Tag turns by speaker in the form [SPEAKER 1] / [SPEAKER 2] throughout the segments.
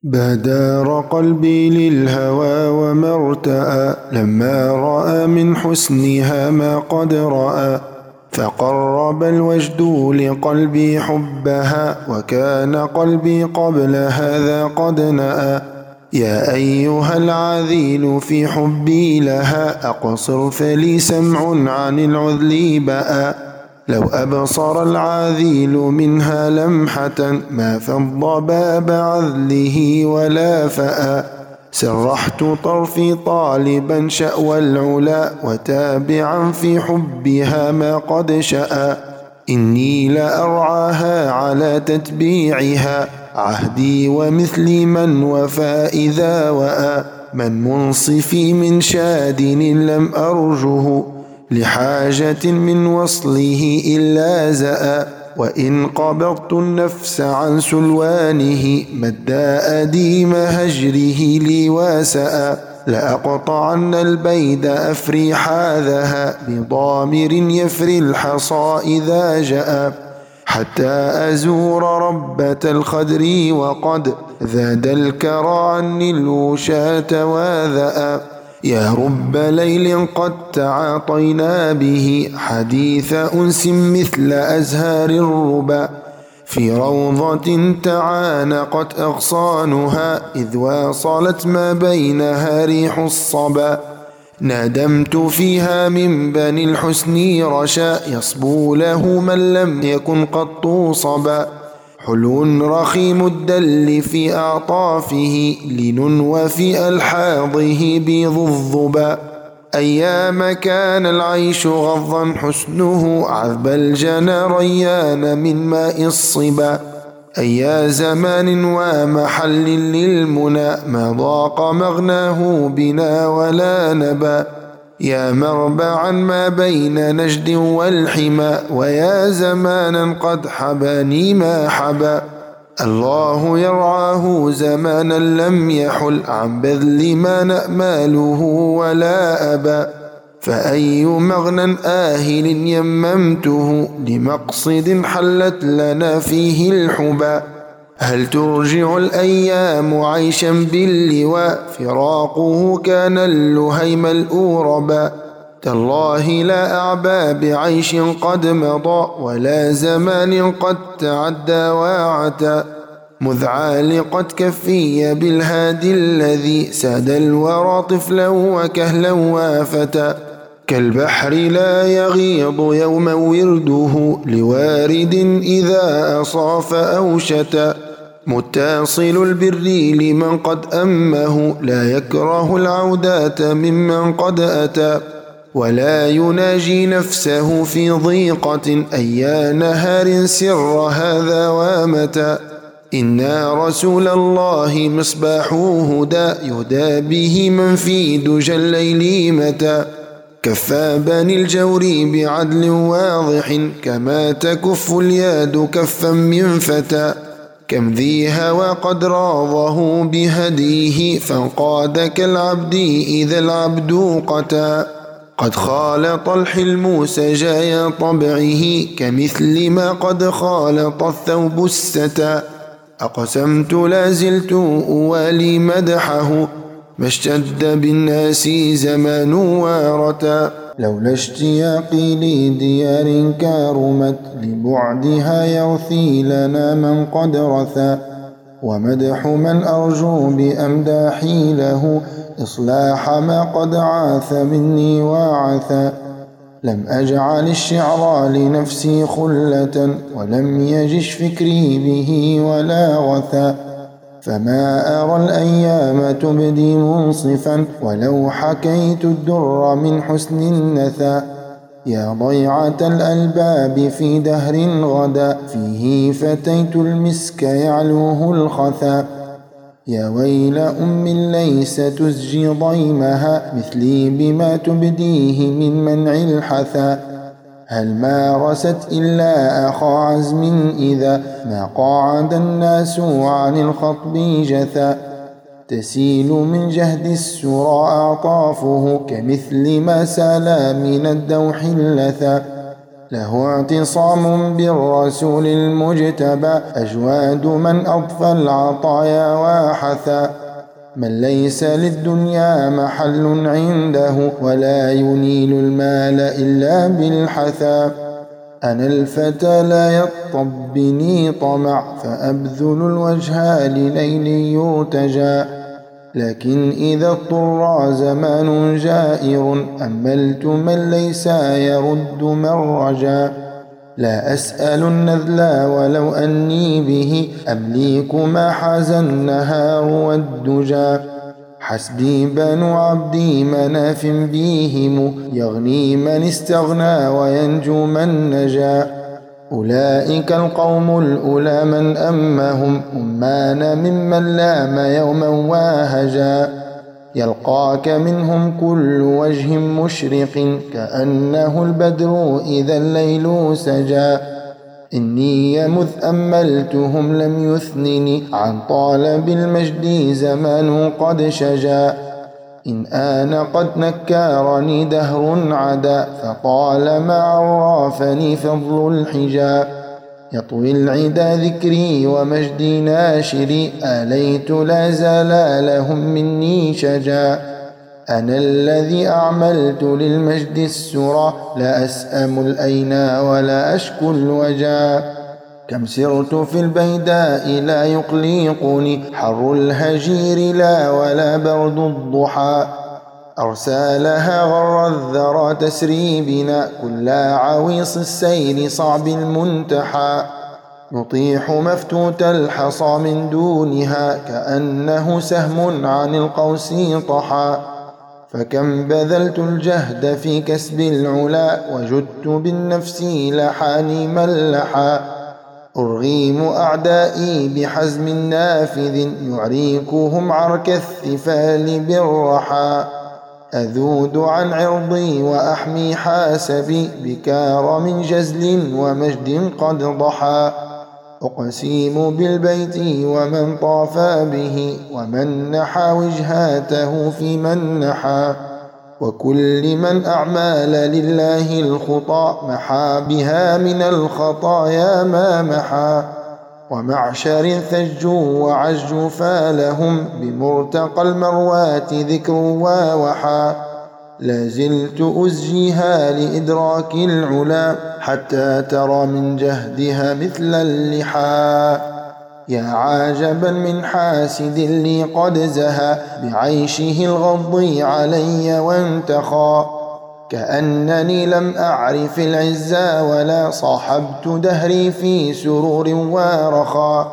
[SPEAKER 1] بادر قلبي للهوى وما ارتأى لما رأى من حسنها ما قد رأى، فقرب الوجد لقلبي حبها وكان قلبي قبل هذا قد نأى. يا أيها العذيل في حبي لها أقصر فلي سمع عن العذل بأى. لو أبصر العذيل منها لمحة ما فض باب عذله ولا فأى. سرحت طرفي طالبا شأوى العلا وتابعا في حبها ما قد شأى. إني لأرعاها على تتبيعها عهدي ومثل من وفى إذا وأى. من منصفي من شاد لم أرجه لحاجة من وصله إلا زأى. وإن قبضت النفس عن سلوانه مدى أديم هجره لي واسأى. لأقطعن البيد أفري حاذها بضامر يفري الحصى إذا جاء، حتى أزور ربة الخدر وقد ذاد الكرى عني الوشاة واذأ. يا رب ليل قد تعاطينا به حديث أنس مثل أزهار الربا، في روضة تعانقت أغصانها إذ واصلت ما بينها ريح الصبا. ندمت فيها من بني الحسن رشا يصبو له من لم يكن قط صبا. حلو رخيم الدل في أعطافه لن وفي ألحاظه بيض الظبا. أيام كان العيش غضا حسنه عذب الجنى ريان من ماء الصبا. أيا زمان ومحل للمنى ما ضاق مغناه بنا ولا نبا. يا مربعا ما بين نجد والحمى ويا زمانا قد حباني ما حبا. الله يرعاه زمانا لم يحل عن بذل ما نأماله ولا أبا. فأي مغنى آهل يممته لمقصد حلت لنا فيه الحبا. هل ترجع الأيام عيشا باللواء فراقه كان اللهيم الأوربا. تالله لا أعبى بعيش قد مضى ولا زمان قد تعدى واعتا. مذ عالقت كفي بالهادي الذي ساد الورى طفلا وكهلا وافتا. كالبحر لا يغيض يوما ورده لوارد إذا أصاف أو شتا. متصل البر لمن قد أمه لا يكره العودة ممن قد أتى. ولا يناجي نفسه في ضيقة أيا نهار سر هذا ومتى. إن رسول الله مصباح هدى يهدى به من في دجى الليل متى. كفى بني الجور بعدل واضح كما تكف اليد كفا من فتى. كم ذي هوى قد راضه بهديه فانقاد كالعبد إذا العبد قتى. قد خالط الحلم سجايا طبعه كمثل ما قد خالط الثوب الستى. أقسمت لازلت أوالي مدحه ما اشتد بالناس زمان وارتا. لولا اشتياقي لديار كارمت لبعدها يرثي لنا من قد رثى. ومدح من أرجو بأمداحي له إصلاح ما قد عاث مني وعثى. لم أجعل الشعر لنفسي خلة ولم يجش فكري به ولا غثى. فما أرى الأيام تبدي منصفا ولو حكيت الدر من حسن النثى. يا ضيعة الألباب في دهر غدا فيه فتيت المسك يعلوه الخثى. يا ويل أم ليس تزجي ضيمها مثلي بما تبديه من منع الحثى. هل مارست إلا أخا عزم إذا ما قاعد الناس عن الخطب جثى. تسيل من جهد السرى أعطافه كمثل ما سال من الدوح اللثى. له اعتصام بالرسول المجتبى أجواد من أضفى العطايا وحثى من ليس للدنيا محل عنده ولا ينيل المال إلا بالحثى أنا الفتى لا يطب بني طمع فأبذل الوجه لليل يرتجى لكن إذا اضطر زمان جائر أملت من ليس يرد من رجا لا أسأل النذل ولو أني به أمليك ما حاز النهار والدجى حسبي بنو عبدي مناف بيهم يغني من استغنى وينجو من نجا أولئك القوم الأولى من أمهم أمان ممن لام يوما واهجا يلقاك منهم كل وجه مشرق كأنه البدر إذا الليل سجى إني مذ أملتهم لم يثنني عن طالب المجد زمان قد شجا إن آن قد نكارني دهر عدا فطالما عرافني فضل الحجا يطوي العدا ذكري ومجدي ناشري آليت لا زال لهم مني شجا أنا الذي أعملت للمجد السرى لا أسأم الأينا ولا أشكو الوجا كم سرت في البيداء لا يقلقني حر الهجير لا ولا برد الضحى أرسالها غر الذرى تسري بنا كل عويص السيل صعب المنتحى يطيح مفتوت الحصى من دونها كأنه سهم عن القوس طحى فكم بذلت الجهد في كسب العلا وجدت بالنفس لحاني ملحا أرغيم أعدائي بحزم نافذ يعريكهم عرك الثفال بالرحى أذود عن عرضي وأحمي حاسبي بكارم جزل ومجد قد ضحى أقسيم بالبيت ومن طاف به ومن نحى وجهاته في من نحى وكل من أعمال لله الخطى محى بها من الخطايا ما محى ومعشر ثجوا وعجوا فالهم بمرتقى المروات ذكر ووحى لازلت أزجيها لإدراك العلا حتى ترى من جهدها مثل اللحى يا عجبا من حاسد لي قد زهى بعيشه الغض علي وانتخى كأنني لم أعرف العزى ولا صاحبت دهري في سرور ورخاء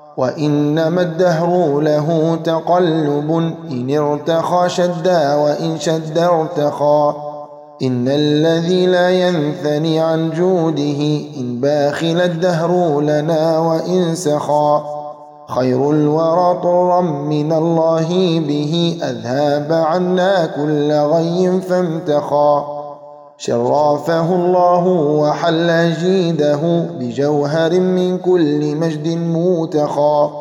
[SPEAKER 1] وإنما الدهر له تقلب إن ارتخى شدا وإن شد ارتخى إن الذي لا ينثني عن جوده إن باخل الدهر لنا وإن سخى خير الورى طرا من الله به أذهب عنا كل غي فامتخى شرفه الله وحل جيده بجوهر من كل مجد موتخى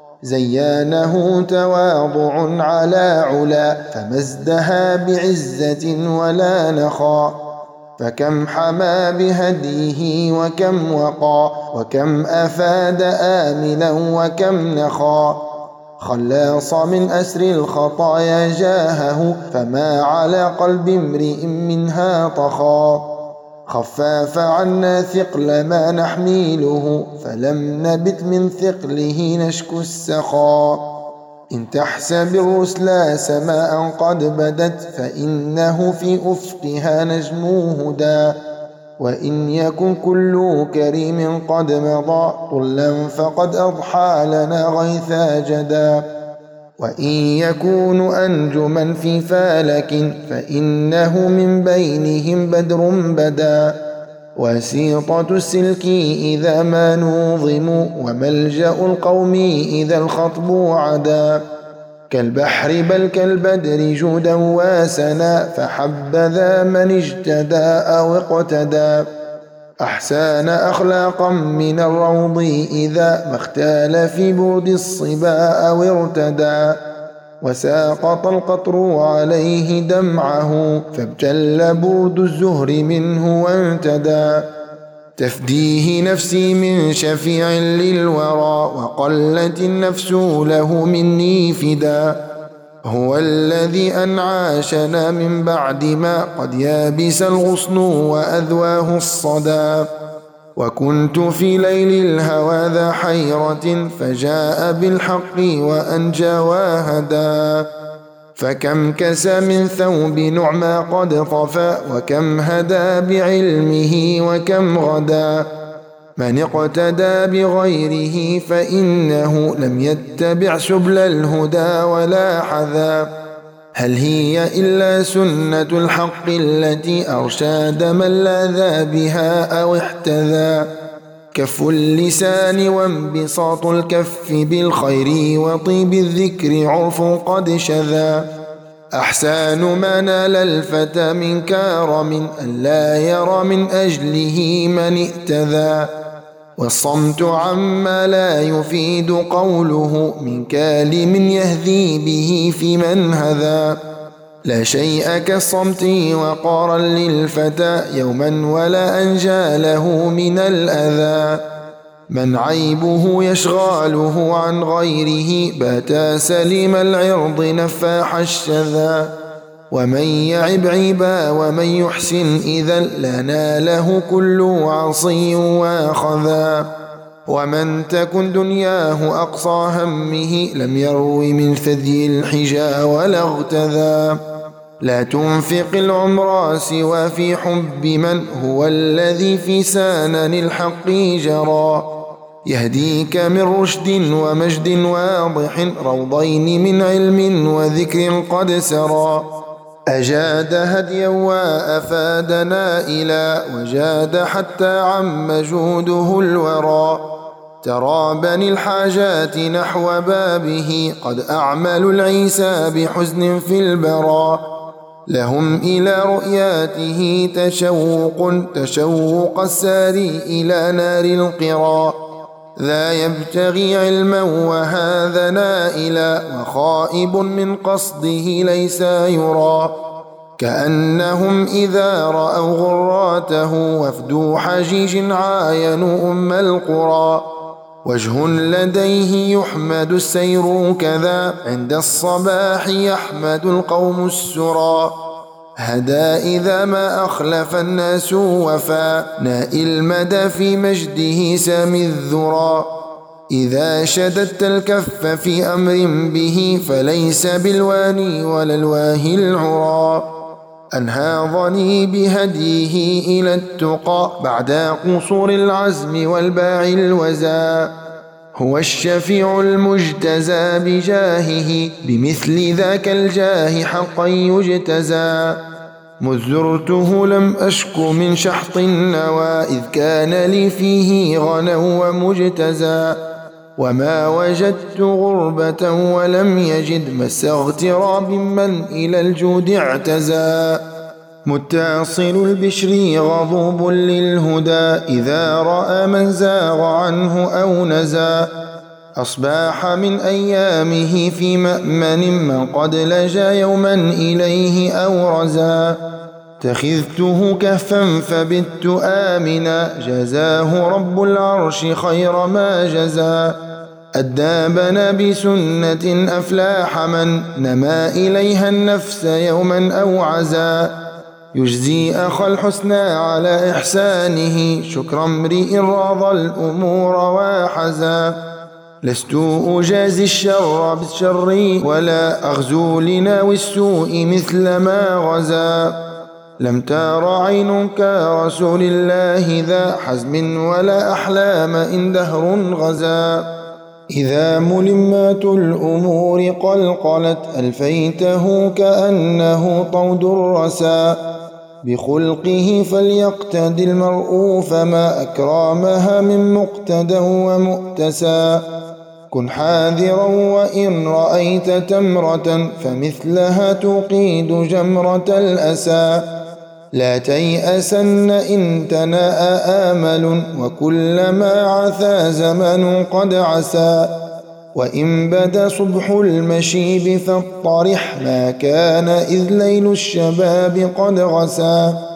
[SPEAKER 1] زيانه تواضع على علا فما ازدهى بعزة ولا نخى فكم حمى بهديه وكم وقى وكم أفاد آمنا وكم نخى خلاص من أسر الخطايا جاهه فما على قلب امرئ منها طخى خفاف عنا ثقل ما نحميله فلم نبت من ثقله نشكو السخا إن تحسب الرسل سماء قد بدت فإنه في أفقها نجم هدى وإن يكن كل كريم قد مضى طلا فقد أضحى لنا غيثا جدا وإن يكون أنجما في فالك فإنه من بينهم بدر بدا وسيطة السلك إذا ما نوظم وملجأ القوم إذا الخطب عدا كالبحر بل كالبدر جودا واسنا فحبذا من اجتدى أو اقتدى أحسن أخلاقا من الروض إذا ما اختال في برد الصبا أو ارتدى وساقط القطر عليه دمعه فابتل برد الزهر منه وانتدى تفديه نفسي من شفيع للورى، وقلت النفس له مني فدا. هو الذي أنعاشنا من بعد ما قد يابس الغصن وأذواه الصدى. وكنت في ليل الهوى ذا حيرة، فجاء بالحق وأنجى وهدى. فكم كسى من ثوب نعمى قد طفى، وكم هدى بعلمه وكم غدا. من اقتدى بغيره فإنه لم يتبع سبل الهدى ولا حذا. هل هي إلا سنة الحق التي أرشاد من لاذ بها أو احتذى. كف اللسان وانبساط الكف بالخير، وطيب الذكر عرف قد شذا. أحسان ما نال الفتى من كارم، أن لا يرى من أجله من ائتذى. والصمت عما لا يفيد قوله، من كالم يهدي به في من هذا. لا شيء كالصمت وقارا للفتى يوما، ولا أنجى له من الأذى. من عيبه يشغاله عن غيره، بات سليم العرض نفاح الشذا. ومن يعب عيبا ومن يحسن إذا، لناله كل عصي واخذا. ومن تكن دنياه أقصى همه، لم يرو من ثدي الحجا ولا اغتذا. لا تنفق العمر سوى في حب من هو الذي في سانن الحق جرى. يهديك من رشد ومجد واضح، روضين من علم وذكر قد سرى. أجاد هديا وأفاد نائلا، وجاد حتى عم جوده الورى. ترى بني الحاجات نحو بابه، قد أعملوا العيسى بحزن في البرى. لهم إلى رؤياته تشوق الساري إلى نار القرى. ذا يبتغي علما وهذا نائلا، وخائب من قصده ليس يرى. كأنهم إذا رأوا غراته، وفدوا حجيج عاينوا أم القرى. وجه لديه يحمد السير كذا، عند الصباح يحمد القوم السرى. هدى إذا ما أخلف الناس وفى، نائي المدى في مجده سامي الذرى. إذا شددت الكف في أمر به، فليس بالواني ولا الواهي العرى. أنهاضني بهديه إلى التقى، بعد قصور العزم والباع الوزى. هو الشفيع المجتزى بجاهه، بمثل ذاك الجاه حقا يجتزى. مذ زرته لم أشك من شحط النوى، إذ كان لي فيه غنى ومجتزى. وما وجدت غربة ولم يجد مس اغتراب من إلى الجود اعتزى. متصل البشر غضوب للهدى، إذا رأى من زاغ عنه أو نزى. أصباح من أيامه في مأمن، من قد لجا يوما إليه أو رزا. تخذته كهفا فبت آمنا، جزاه رب العرش خير ما جزا. أدابنا بسنة أفلاح من نما إليها النفس يوما أو عزا. يجزي أخ الحسنى على إحسانه، شكر امرئ راضى الأمور وحزا. لست أجازي الشر بالشر، ولا أغزو لناوي السوء مثل ما غزا. لم تر عين كرسول الله ذا حزم، ولا أحلام إن دهر غزا. إذا ملمات الأمور قلقلت، ألفيته كأنه طود الرسا. بخلقه فليقتدي المرء، فما أكرمها من مقتدى ومؤتسى. كن حاذرا وإن رأيت تمرة، فمثلها تقيد جمرة الأسى. لا تيأسن إن تناء آمل، وكلما عثى زمن قد عسى. وإن بدا صبح المشيب فاطرح، ما كان إذ ليل الشباب قد غسى.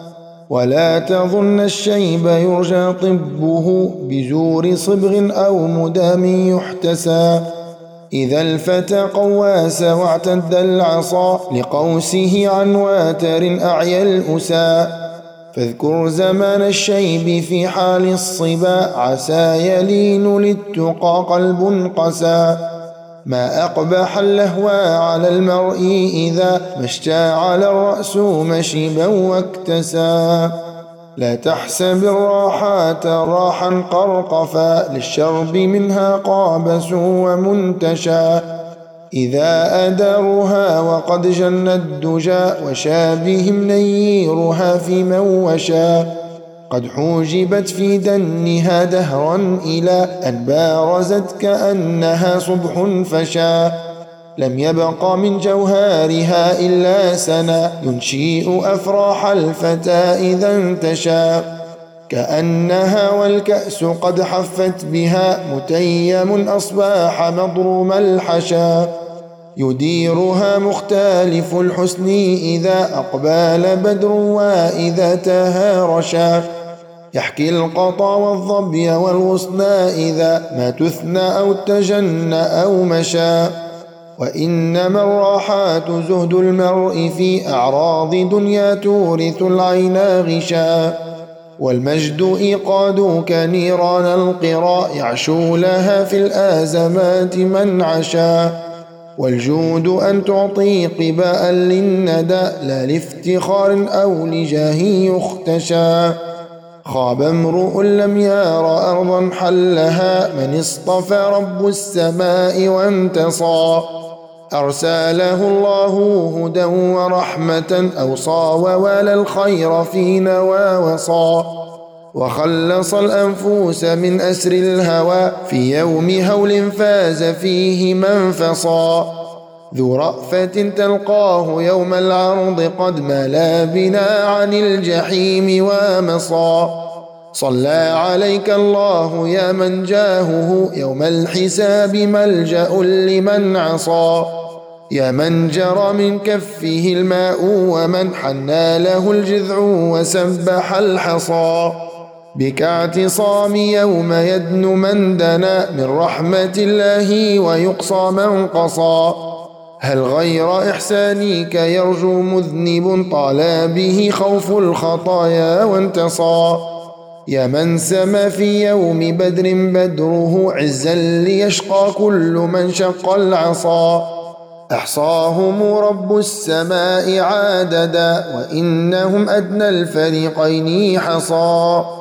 [SPEAKER 1] ولا تظن الشيب يرجى طبه بزور صبغ أو مدام يحتسى. إذا الفتى قواس واعتد العصا لقوسه عن واتر أعيا الأسى. فاذكر زمان الشيب في حال الصبا عسى يلين للتقى قلب قسى. ما أقبح اللهوى على المرء إذا ما اشتعل الرأس مشيبا واكتسى. لا تحسب الراحات راحا قرقفا للشرب منها قابس ومنتشى. إذا أداروها وقد جن الدجى وشابهم نيرها في موشى. قد حوجبت في دنها دهرا إلى أن بارزت كأنها صبح فشا. لم يبق من جوهارها إلا سنا ينشئ أفراح الفتى إذا انتشى. كأنها والكأس قد حفت بها متيم أصباح مضروم الحشا. يديرها مختلف الحسن إذا أقبال بدر وإذا تهارشا. يحكي القطا والظبي والغصن إذا ما تثنى أو تجن أو مشى. وإنما الراحات زهد المرء في أعراض دنيا تورث العين غشا. والمجد إيقادك نيران القرى يعشو لها في الآزمات من عشا. والجود أن تعطي قباء للندى لا لافتخار أو لجاه يختشى. خاب امرؤ لم ير أرضا حلها من اصطفى رب السماء وانتصى. أرسله الله هدى ورحمة أوصى ووالى الخير في نوى وصى. وخلص الأنفوس من أسر الهوى في يوم هول فاز فيه من فصى. ذو رأفة تلقاه يوم العرض قد ملا بنا عن الجحيم ومصى. صلى عليك الله يا من جاهه يوم الحساب ملجأ لمن عصى. يا من جرى من كفه الماء ومن حنى له الجذع وسبح الحصى. بك اعتصام يوم يدن من دنا من رحمة الله ويقصى من قصى. هل غير إحسانك يرجو مذنب طال به خوف الخطايا وانتصى. يا من سما في يوم بدر بدره عزا ليشقى كل من شق العصا. أحصاهم رب السماء عاددا وإنهم أدنى الفريقين حصى.